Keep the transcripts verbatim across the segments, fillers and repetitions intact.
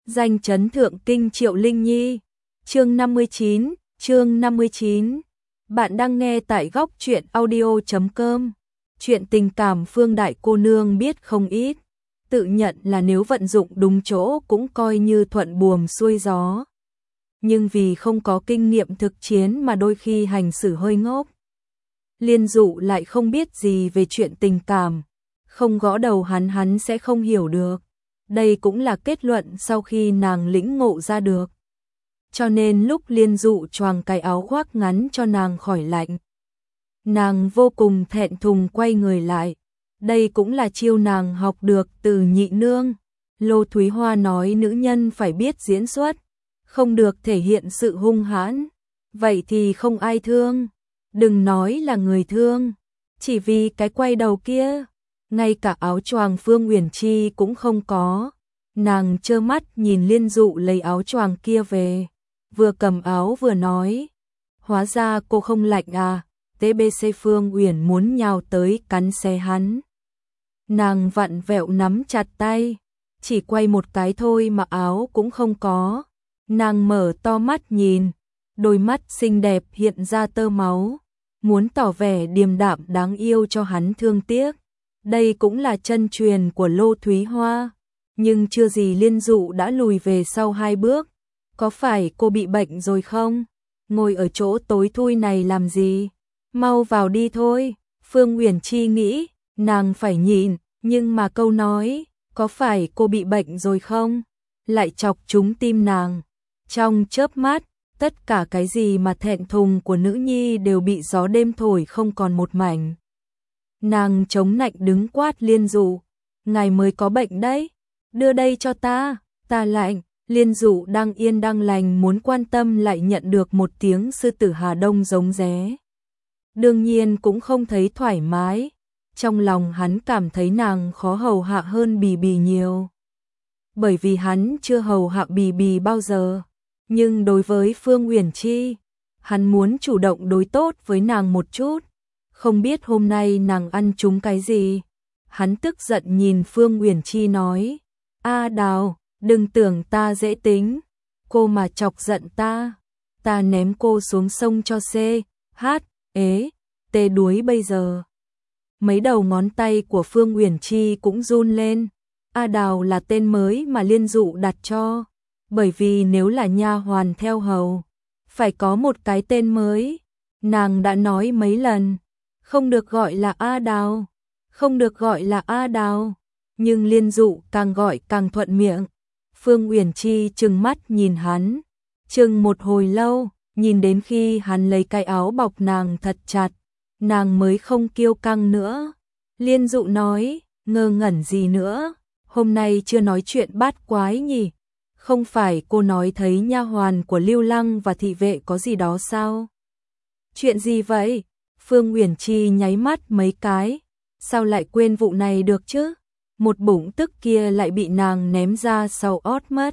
danh chấn thượng kinh Triệu Linh Nhi. Chương năm mươi chín, chương năm mươi chín. Bạn đang nghe tại góc truyện audio chấm com. Chuyện tình cảm Phương đại cô nương biết không ít, tự nhận là nếu vận dụng đúng chỗ cũng coi như thuận buồm xuôi gió. Nhưng vì không có kinh nghiệm thực chiến mà đôi khi hành xử hơi ngốc. Liên Dụ lại không biết gì về chuyện tình cảm, không gõ đầu hắn hắn sẽ không hiểu được. Đây cũng là kết luận sau khi nàng lĩnh ngộ ra được. Cho nên lúc Liên Dụ choàng cái áo khoác ngắn cho nàng khỏi lạnh, nàng vô cùng thẹn thùng quay người lại. Đây cũng là chiêu nàng học được từ nhị nương. Lô Thúy Hoa nói nữ nhân phải biết diễn xuất, không được thể hiện sự hung hãn, vậy thì không ai thương. Đừng nói là người thương, chỉ vì cái quay đầu kia, ngay cả áo choàng Phương Uyển Chi cũng không có. Nàng trơ mắt nhìn Liên Dụ lấy áo choàng kia về, vừa cầm áo vừa nói, hóa ra cô không lạnh à. tê bê xê Phương Uyển muốn nhào tới cắn xé hắn. Nàng vặn vẹo nắm chặt tay, chỉ quay một cái thôi mà áo cũng không có. Nàng mở to mắt nhìn, đôi mắt xinh đẹp hiện ra tơ máu, muốn tỏ vẻ điềm đạm đáng yêu cho hắn thương tiếc. Đây cũng là chân truyền của Lô Thúy Hoa, nhưng chưa gì Liên Dụ đã lùi về sau hai bước. Có phải cô bị bệnh rồi không? Ngồi ở chỗ tối thui này làm gì? Mau vào đi thôi. Phương Uyển Chi nghĩ, nàng phải nhịn, nhưng mà câu nói, có phải cô bị bệnh rồi không? Lại chọc trúng tim nàng. Trong chớp mắt, tất cả cái gì mà thẹn thùng của nữ nhi đều bị gió đêm thổi không còn một mảnh. Nàng chống nạnh đứng quát Liên Dụ, ngài mới có bệnh đấy, đưa đây cho ta, ta lạnh. Liên Dụ đang yên đang lành muốn quan tâm lại nhận được một tiếng sư tử Hà Đông giống ré. Đương nhiên cũng không thấy thoải mái, trong lòng hắn cảm thấy nàng khó hầu hạ hơn Bì Bì nhiều. Bởi vì hắn chưa hầu hạ Bì Bì bao giờ, nhưng đối với Phương Uyển Chi, hắn muốn chủ động đối tốt với nàng một chút. Không biết hôm nay nàng ăn trúng cái gì. Hắn tức giận nhìn Phương Uyển Chi nói, A Đào, đừng tưởng ta dễ tính, cô mà chọc giận ta, ta ném cô xuống sông cho C, H, ế, tê đuối bây giờ. Mấy đầu ngón tay của Phương Uyển Chi cũng run lên. A Đào là tên mới mà Liên Dụ đặt cho, bởi vì nếu là nha hoàn theo hầu, phải có một cái tên mới. Nàng đã nói mấy lần, không được gọi là A Đào, không được gọi là A Đào, nhưng Liên Dụ càng gọi càng thuận miệng. Phương Uyển Chi trừng mắt nhìn hắn, chừng một hồi lâu, nhìn đến khi hắn lấy cái áo bọc nàng thật chặt, nàng mới không kiêu căng nữa. Liên Dụ nói, ngơ ngẩn gì nữa, hôm nay chưa nói chuyện bát quái nhỉ? Không phải cô nói thấy nha hoàn của Lưu Lăng và thị vệ có gì đó sao? Chuyện gì vậy? Phương Uyển Chi nháy mắt mấy cái, sao lại quên vụ này được chứ? Một bụng tức kia lại bị nàng ném ra sau ót mất.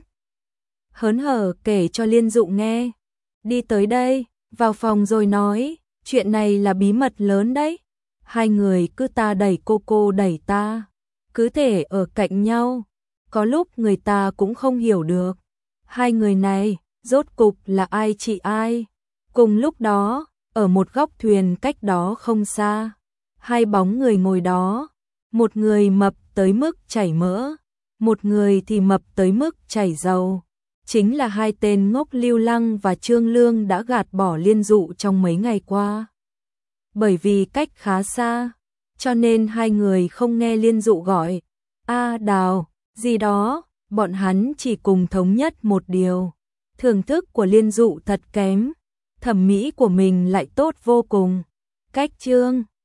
Hớn hở kể cho Liên Dụ nghe. Đi tới đây, vào phòng rồi nói, chuyện này là bí mật lớn đấy. Hai người cứ ta đẩy cô cô đẩy ta, cứ thể ở cạnh nhau. Có lúc người ta cũng không hiểu được, hai người này, rốt cục là ai chị ai. Cùng lúc đó, ở một góc thuyền cách đó không xa, hai bóng người ngồi đó. Một người mập tới mức chảy mỡ, một người thì mập tới mức chảy dầu. Chính là hai tên ngốc Lưu Lăng và Trương Lương đã gạt bỏ Liên Dụ trong mấy ngày qua. Bởi vì cách khá xa, cho nên hai người không nghe Liên Dụ gọi A Đào gì đó. Bọn hắn chỉ cùng thống nhất một điều, thưởng thức của Liên Dụ thật kém, thẩm mỹ của mình lại tốt vô cùng. Cách chương